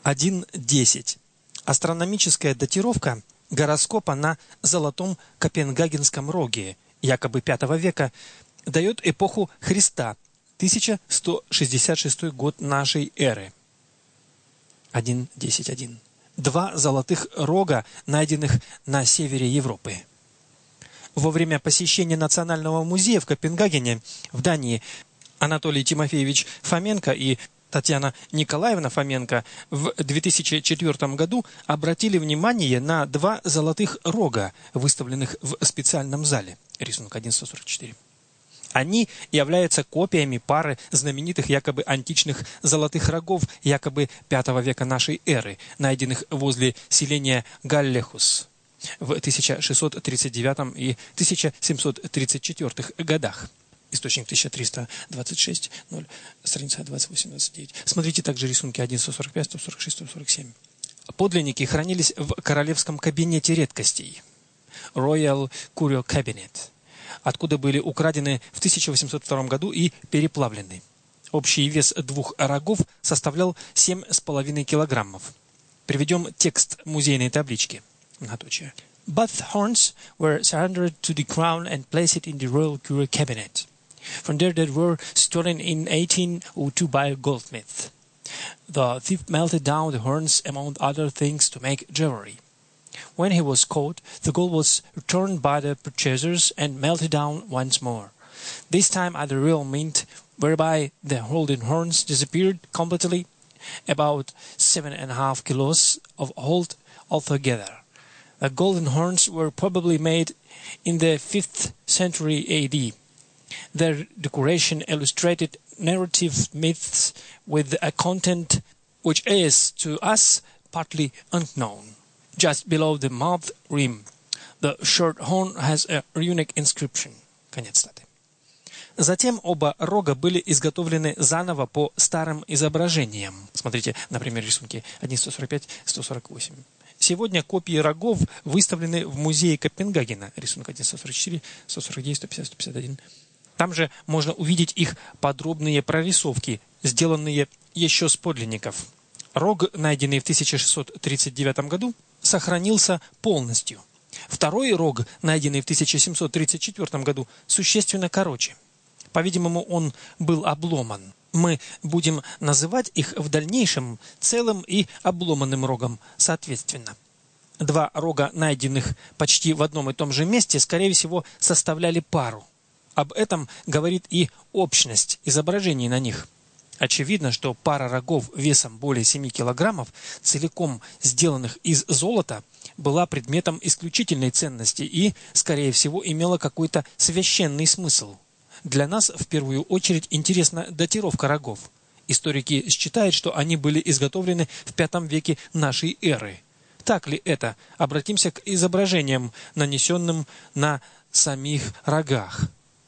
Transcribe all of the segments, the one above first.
1.10. Астрономическая датировка гороскопа на Золотом Копенгагенском роге, якобы V века, дает эпоху Христа, 1166 год нашей эры. 1.10.1. 2 золотых рога, найденных на севере Европы. Во время посещения Национального музея в Копенгагене, в Дании, Анатолий Тимофеевич Фоменко и Татьяна Николаевна Фоменко в 2004 году обратили внимание на 2 золотых рога, выставленных в специальном зале. Рисунок 1.144. Они являются копиями пары знаменитых якобы античных золотых рогов якобы V века нашей эры, найденных возле селения Галлехус в 1639 и 1734 годах. Источник 1326, 0, страница 28-29. Смотрите также рисунки 1.145, 146, 147. Подлинники хранились в королевском кабинете редкостей Royal Curio Cabinet, откуда были украдены в 1802 году и переплавлены. Общий вес 2 рогов составлял 7,5 килограммов. Приведем текст музейной таблички. Многоточие. Both horns were surrendered to the crown and placed in the Royal Curio Cabinet. From there they were stolen in 1802 by a goldsmith. The thief melted down the horns among other things to make jewelry. When he was caught, the gold was returned by the purchasers and melted down once more. This time at the real mint, whereby the golden horns disappeared completely, about 7.5 kilos of gold altogether. The golden horns were probably made in the 5th century AD. Their decoration illustrated narrative myths with a content which is to us partly unknown. Just below the mouth rim, the short horn has a runic inscription. Конец цитаты. Затем оба рога были изготовлены заново по старым изображениям. Смотрите, например, рисунки 1.145, 148. Сегодня копии рогов выставлены в музее Копенгагена. Рисунок 1.144, 149, 150, 151. Там же можно увидеть их подробные прорисовки, сделанные еще с подлинников. Рог, найденный в 1639 году, сохранился полностью. Второй рог, найденный в 1734 году, существенно короче. По-видимому, он был обломан. Мы будем называть их в дальнейшем целым и обломанным рогом соответственно. 2 рога, найденных почти в одном и том же месте, скорее всего, составляли пару. Об этом говорит и общность изображений на них. Очевидно, что пара рогов весом более 7 килограммов, целиком сделанных из золота, была предметом исключительной ценности и, скорее всего, имела какой-то священный смысл. Для нас в первую очередь интересна датировка рогов. Историки считают, что они были изготовлены в V веке нашей эры. Так ли это? Обратимся к изображениям, нанесенным на самих рогах.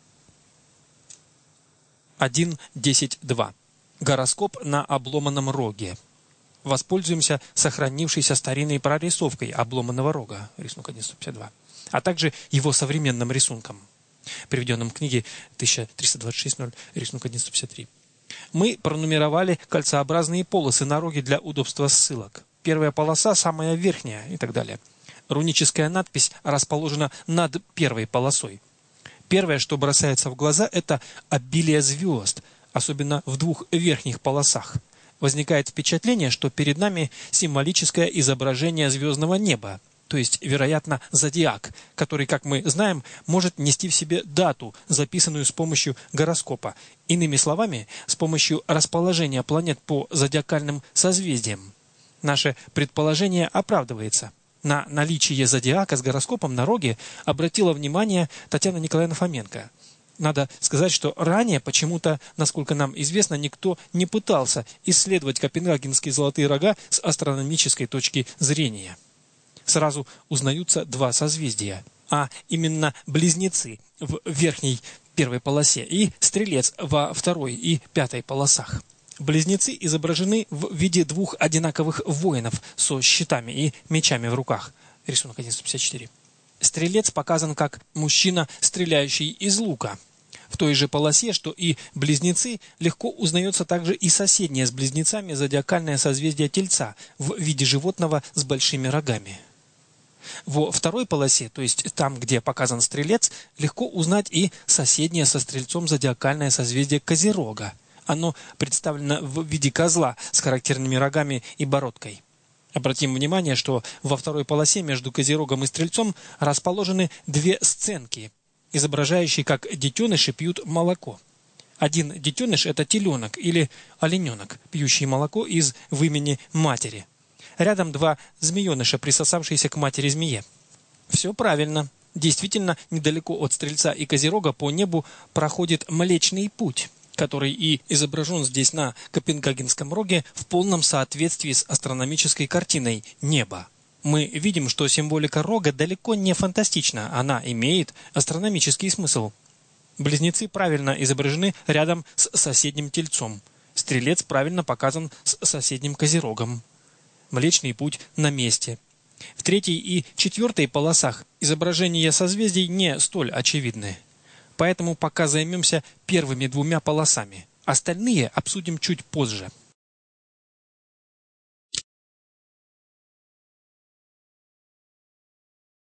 1.10.2. Гороскоп на обломанном роге. Воспользуемся сохранившейся старинной прорисовкой обломанного рога, рисунок 1.152, а также его современным рисунком, приведенным в книге 1326.0, рисунок 1.153. Мы пронумеровали кольцеобразные полосы на роге для удобства ссылок. Первая полоса самая верхняя и так далее. Руническая надпись расположена над первой полосой. Первое, что бросается в глаза, это обилие звезд, особенно в 2 верхних полосах. Возникает впечатление, что перед нами символическое изображение звездного неба, то есть, вероятно, зодиак, который, как мы знаем, может нести в себе дату, записанную с помощью гороскопа. Иными словами, с помощью расположения планет по зодиакальным созвездиям. Наше предположение оправдывается. На наличие зодиака с гороскопом на роге обратила внимание Татьяна Николаевна Фоменко. Надо сказать, что ранее почему-то, насколько нам известно, никто не пытался исследовать копенгагенские золотые рога с астрономической точки зрения. Сразу узнаются 2 созвездия, а именно Близнецы в верхней первой полосе и Стрелец во 2-й и 5-й полосах. Близнецы изображены в виде 2 одинаковых воинов со щитами и мечами в руках. Рисунок 1.154. Стрелец показан как мужчина, стреляющий из лука, в той же полосе, что и близнецы, легко узнается также и соседнее с близнецами зодиакальное созвездие Тельца в виде животного с большими рогами. Во второй полосе, то есть там, где показан Стрелец, легко узнать и соседнее со Стрельцом зодиакальное созвездие Козерога. Оно представлено в виде козла с характерными рогами и бородкой. Обратим внимание, что во второй полосе между Козерогом и Стрельцом расположены две сценки, изображающие, как детеныши пьют молоко. Один детеныш – это теленок или олененок, пьющий молоко из вымени матери. Рядом два змееныша, присосавшиеся к матери змее. Все правильно. Действительно, недалеко от Стрельца и Козерога по небу проходит Млечный Путь, который и изображен здесь на Копенгагенском роге в полном соответствии с астрономической картиной неба. Мы видим, что символика рога далеко не фантастична, она имеет астрономический смысл. Близнецы правильно изображены рядом с соседним Тельцом. Стрелец правильно показан с соседним Козерогом. Млечный Путь на месте. В третьей и четвертой полосах изображения созвездий не столь очевидны. Поэтому пока займемся первыми двумя полосами. Остальные обсудим чуть позже.